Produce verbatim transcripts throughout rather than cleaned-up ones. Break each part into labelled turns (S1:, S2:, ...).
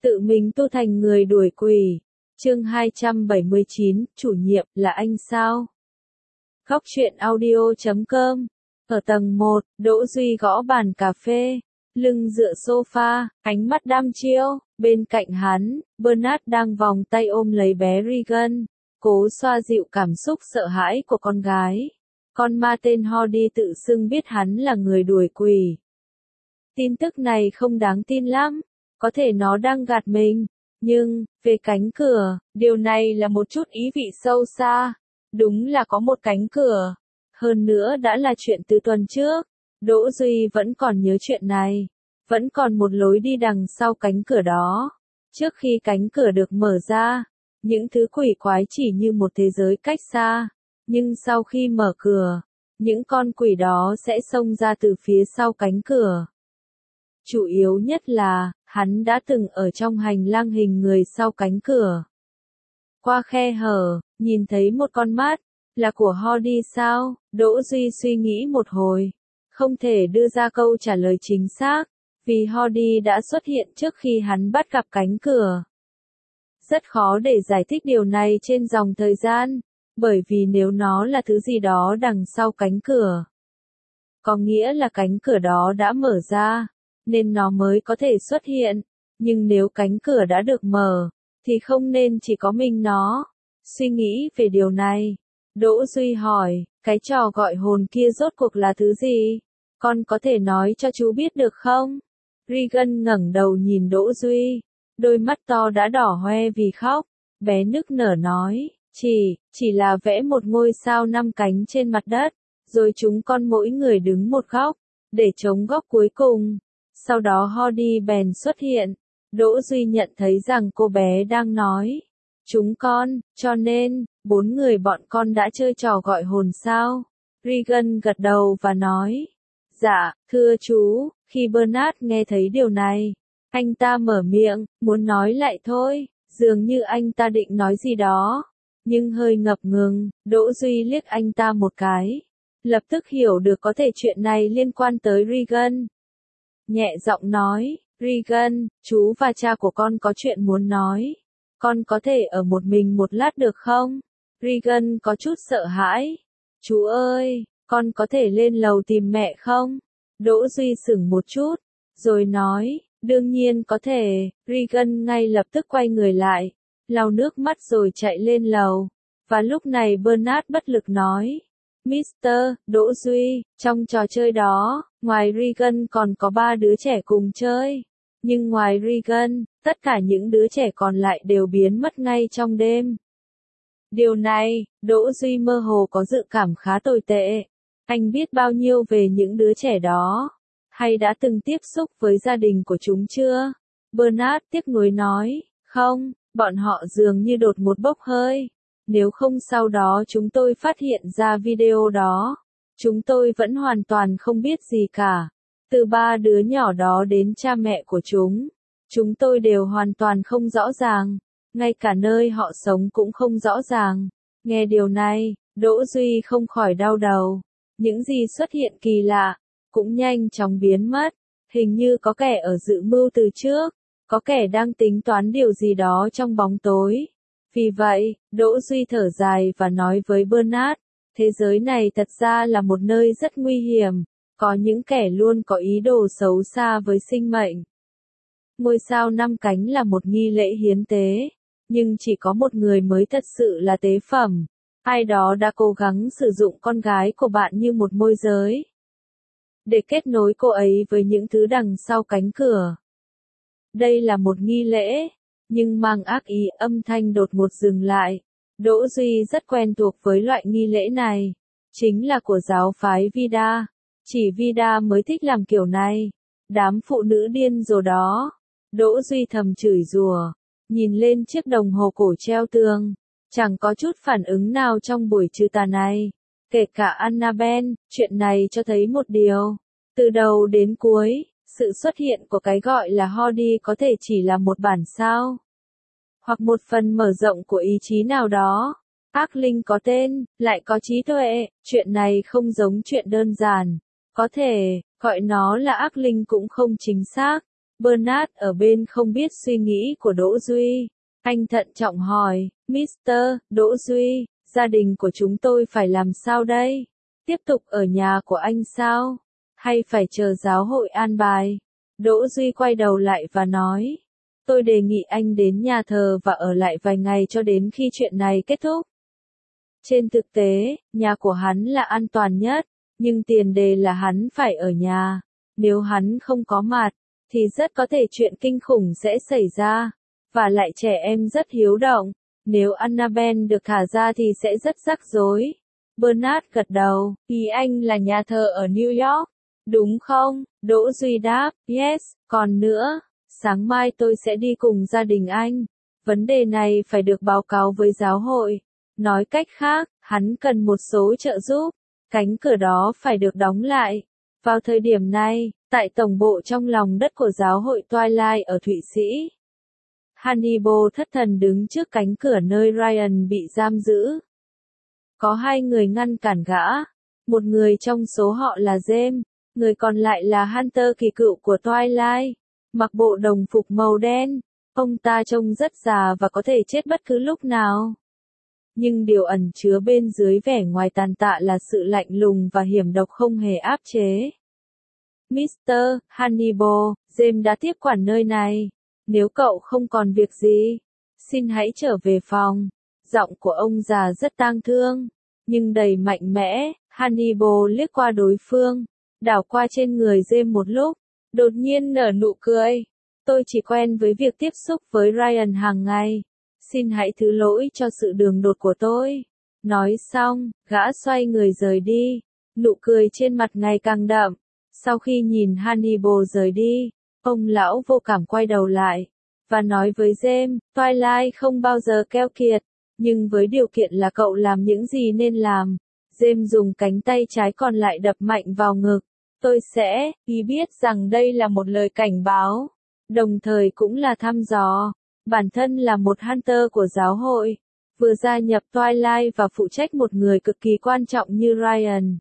S1: Tự mình tu thành người đuổi quỷ. Chương hai trăm bảy mươi chín, chủ nhiệm, là anh sao? Góc truyện audio chấm com. Ở tầng một, Đỗ Duy gõ bàn cà phê, lưng dựa sofa, ánh mắt đăm chiêu, bên cạnh hắn, Bernard đang vòng tay ôm lấy bé Regan, cố xoa dịu cảm xúc sợ hãi của con gái. Con ma tên Hardy tự xưng biết hắn là người đuổi quỷ. Tin tức này không đáng tin lắm, có thể nó đang gạt mình, nhưng, về cánh cửa, điều này là một chút ý vị sâu xa. Đúng là có một cánh cửa. Hơn nữa đã là chuyện từ tuần trước. Đỗ Duy vẫn còn nhớ chuyện này. Vẫn còn một lối đi đằng sau cánh cửa đó. Trước khi cánh cửa được mở ra, những thứ quỷ quái chỉ như một thế giới cách xa. Nhưng sau khi mở cửa, những con quỷ đó sẽ xông ra từ phía sau cánh cửa. Chủ yếu nhất là, hắn đã từng ở trong hành lang hình người sau cánh cửa. Qua khe hở, nhìn thấy một con mắt, là của Hardy sao? Đỗ Duy suy nghĩ một hồi, không thể đưa ra câu trả lời chính xác, vì Hardy đã xuất hiện trước khi hắn bắt gặp cánh cửa. Rất khó để giải thích điều này trên dòng thời gian, bởi vì nếu nó là thứ gì đó đằng sau cánh cửa, có nghĩa là cánh cửa đó đã mở ra, nên nó mới có thể xuất hiện, nhưng nếu cánh cửa đã được mở, thì không nên chỉ có mình nó. Suy nghĩ về điều này, Đỗ Duy hỏi, cái trò gọi hồn kia rốt cuộc là thứ gì? Con có thể nói cho chú biết được không? Regan ngẩng đầu nhìn Đỗ Duy, đôi mắt to đã đỏ hoe vì khóc, bé nức nở nói, chỉ, chỉ là vẽ một ngôi sao năm cánh trên mặt đất, rồi chúng con mỗi người đứng một góc, để chống góc cuối cùng. Sau đó Hardy bèn xuất hiện. Đỗ Duy nhận thấy rằng cô bé đang nói, chúng con, cho nên, bốn người bọn con đã chơi trò gọi hồn sao? Regan gật đầu và nói, dạ, thưa chú. Khi Bernard nghe thấy điều này, anh ta mở miệng, muốn nói lại thôi, dường như anh ta định nói gì đó, nhưng hơi ngập ngừng. Đỗ Duy liếc anh ta một cái, lập tức hiểu được có thể chuyện này liên quan tới Regan. Nhẹ giọng nói, Regan, chú và cha của con có chuyện muốn nói. Con có thể ở một mình một lát được không? Regan có chút sợ hãi. Chú ơi, con có thể lên lầu tìm mẹ không? Đỗ Duy sững một chút, rồi nói, đương nhiên có thể. Regan ngay lập tức quay người lại, lau nước mắt rồi chạy lên lầu. Và lúc này Bernard bất lực nói, Mister Đỗ Duy, trong trò chơi đó, ngoài Regan còn có ba đứa trẻ cùng chơi. Nhưng ngoài Regan, tất cả những đứa trẻ còn lại đều biến mất ngay trong đêm. Điều này, Đỗ Duy mơ hồ có dự cảm khá tồi tệ. Anh biết bao nhiêu về những đứa trẻ đó? Hay đã từng tiếp xúc với gia đình của chúng chưa? Bernard tiếc nuối nói, không, bọn họ dường như đột ngột bốc hơi. Nếu không sau đó chúng tôi phát hiện ra video đó, chúng tôi vẫn hoàn toàn không biết gì cả. Từ ba đứa nhỏ đó đến cha mẹ của chúng, chúng tôi đều hoàn toàn không rõ ràng, ngay cả nơi họ sống cũng không rõ ràng. Nghe điều này, Đỗ Duy không khỏi đau đầu. Những gì xuất hiện kỳ lạ, cũng nhanh chóng biến mất. Hình như có kẻ ở dự mưu từ trước, có kẻ đang tính toán điều gì đó trong bóng tối. Vì vậy, Đỗ Duy thở dài và nói với Bernard, thế giới này thật ra là một nơi rất nguy hiểm, có những kẻ luôn có ý đồ xấu xa với sinh mệnh. Ngôi sao năm cánh là một nghi lễ hiến tế, nhưng chỉ có một người mới thật sự là tế phẩm. Ai đó đã cố gắng sử dụng con gái của bạn như một môi giới, để kết nối cô ấy với những thứ đằng sau cánh cửa. Đây là một nghi lễ, nhưng mang ác ý. Âm thanh đột ngột dừng lại. Đỗ Duy rất quen thuộc với loại nghi lễ này, chính là của giáo phái Vida. Chỉ Vida mới thích làm kiểu này. Đám phụ nữ điên rồ đó. Đỗ Duy thầm chửi rủa, nhìn lên chiếc đồng hồ cổ treo tường, chẳng có chút phản ứng nào trong buổi trừ tà này. Kể cả Annabelle, chuyện này cho thấy một điều. Từ đầu đến cuối, sự xuất hiện của cái gọi là Hardy có thể chỉ là một bản sao, hoặc một phần mở rộng của ý chí nào đó. Ác linh có tên, lại có trí tuệ, chuyện này không giống chuyện đơn giản. Có thể, gọi nó là ác linh cũng không chính xác, Bernard ở bên không biết suy nghĩ của Đỗ Duy. Anh thận trọng hỏi, Mister Đỗ Duy, gia đình của chúng tôi phải làm sao đây? Tiếp tục ở nhà của anh sao? Hay phải chờ giáo hội an bài? Đỗ Duy quay đầu lại và nói, tôi đề nghị anh đến nhà thờ và ở lại vài ngày cho đến khi chuyện này kết thúc. Trên thực tế, nhà của hắn là an toàn nhất, nhưng tiền đề là hắn phải ở nhà. Nếu hắn không có mặt, thì rất có thể chuyện kinh khủng sẽ xảy ra. Và lại trẻ em rất hiếu động, nếu Annabelle được thả ra thì sẽ rất rắc rối. Bernard gật đầu, ý anh là nhà thờ ở New York, đúng không? Đỗ Duy đáp, yes, còn nữa, sáng mai tôi sẽ đi cùng gia đình anh. Vấn đề này phải được báo cáo với giáo hội. Nói cách khác, hắn cần một số trợ giúp, cánh cửa đó phải được đóng lại. Vào thời điểm này, tại tổng bộ trong lòng đất của giáo hội Twilight ở Thụy Sĩ, Hannibal thất thần đứng trước cánh cửa nơi Ryan bị giam giữ. Có hai người ngăn cản gã, một người trong số họ là James, người còn lại là Hunter kỳ cựu của Twilight, mặc bộ đồng phục màu đen, ông ta trông rất già và có thể chết bất cứ lúc nào. Nhưng điều ẩn chứa bên dưới vẻ ngoài tàn tạ là sự lạnh lùng và hiểm độc không hề áp chế. Mister Hannibal, James đã tiếp quản nơi này. Nếu cậu không còn việc gì, xin hãy trở về phòng. Giọng của ông già rất tang thương, nhưng đầy mạnh mẽ. Hannibal liếc qua đối phương, đảo qua trên người James một lúc, đột nhiên nở nụ cười. Tôi chỉ quen với việc tiếp xúc với Ryan hàng ngày. Xin hãy thứ lỗi cho sự đường đột của tôi. Nói xong, gã xoay người rời đi. Nụ cười trên mặt ngày càng đậm. Sau khi nhìn Hannibal rời đi, ông lão vô cảm quay đầu lại, và nói với James, Twilight không bao giờ keo kiệt, nhưng với điều kiện là cậu làm những gì nên làm. James dùng cánh tay trái còn lại đập mạnh vào ngực. Tôi sẽ, ý biết rằng đây là một lời cảnh báo, đồng thời cũng là thăm dò. Bản thân là một Hunter của giáo hội, vừa gia nhập Twilight và phụ trách một người cực kỳ quan trọng như Ryan.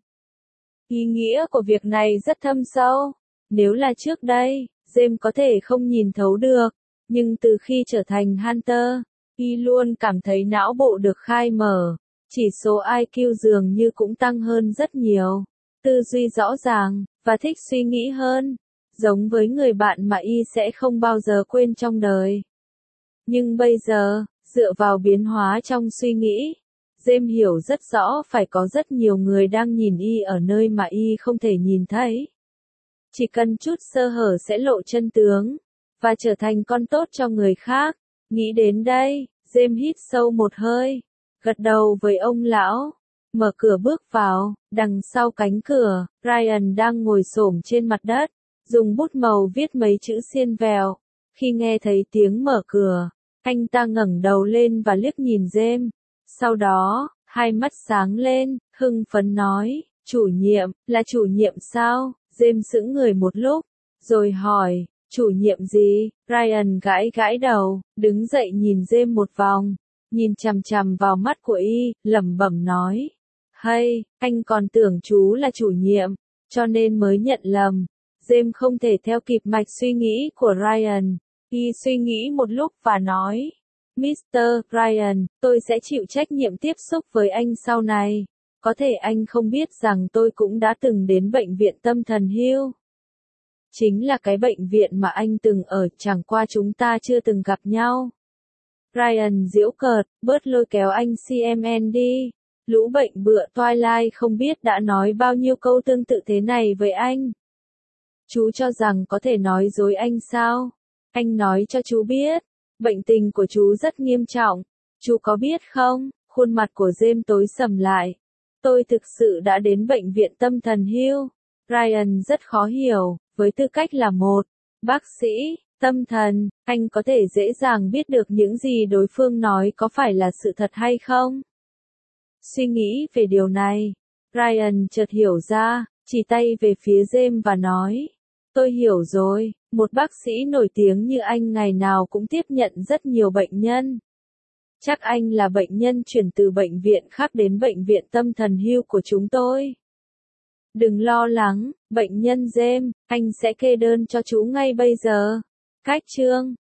S1: Ý nghĩa của việc này rất thâm sâu. Nếu là trước đây, James có thể không nhìn thấu được, nhưng từ khi trở thành Hunter, y luôn cảm thấy não bộ được khai mở, chỉ số I Q dường như cũng tăng hơn rất nhiều, tư duy rõ ràng, và thích suy nghĩ hơn, giống với người bạn mà y sẽ không bao giờ quên trong đời. Nhưng bây giờ, dựa vào biến hóa trong suy nghĩ, James hiểu rất rõ phải có rất nhiều người đang nhìn y ở nơi mà y không thể nhìn thấy. Chỉ cần chút sơ hở sẽ lộ chân tướng, và trở thành con tốt cho người khác. Nghĩ đến đây, James hít sâu một hơi, gật đầu với ông lão, mở cửa bước vào. Đằng sau cánh cửa, Ryan đang ngồi xổm trên mặt đất, dùng bút màu viết mấy chữ xiên vẹo. Khi nghe thấy tiếng mở cửa, anh ta ngẩng đầu lên và liếc nhìn James. Sau đó, hai mắt sáng lên, hưng phấn nói, chủ nhiệm, là chủ nhiệm sao? James sững người một lúc, rồi hỏi, chủ nhiệm gì? Ryan gãi gãi đầu, đứng dậy nhìn James một vòng, nhìn chằm chằm vào mắt của y, lẩm bẩm nói, hay, anh còn tưởng chú là chủ nhiệm, cho nên mới nhận lầm. James không thể theo kịp mạch suy nghĩ của Ryan, y suy nghĩ một lúc và nói, Mister Ryan, tôi sẽ chịu trách nhiệm tiếp xúc với anh sau này. Có thể anh không biết rằng tôi cũng đã từng đến bệnh viện tâm thần Hill. Chính là cái bệnh viện mà anh từng ở, chẳng qua chúng ta chưa từng gặp nhau. Ryan giễu cợt, bớt lôi kéo anh xê em en đi. Lũ bệnh bựa Twilight không biết đã nói bao nhiêu câu tương tự thế này với anh. Chú cho rằng có thể nói dối anh sao? Anh nói cho chú biết, bệnh tình của chú rất nghiêm trọng. Chú có biết không? Khuôn mặt của James tối sầm lại. Tôi thực sự đã đến bệnh viện tâm thần Hill. Ryan rất khó hiểu, với tư cách là một bác sĩ tâm thần, anh có thể dễ dàng biết được những gì đối phương nói có phải là sự thật hay không. Suy nghĩ về điều này, Ryan chợt hiểu ra, chỉ tay về phía James và nói, tôi hiểu rồi, một bác sĩ nổi tiếng như anh ngày nào cũng tiếp nhận rất nhiều bệnh nhân. Chắc anh là bệnh nhân chuyển từ bệnh viện khác đến bệnh viện tâm thần Hill của chúng tôi. Đừng lo lắng, bệnh nhân James, anh sẽ kê đơn cho chú ngay bây giờ. Cách chương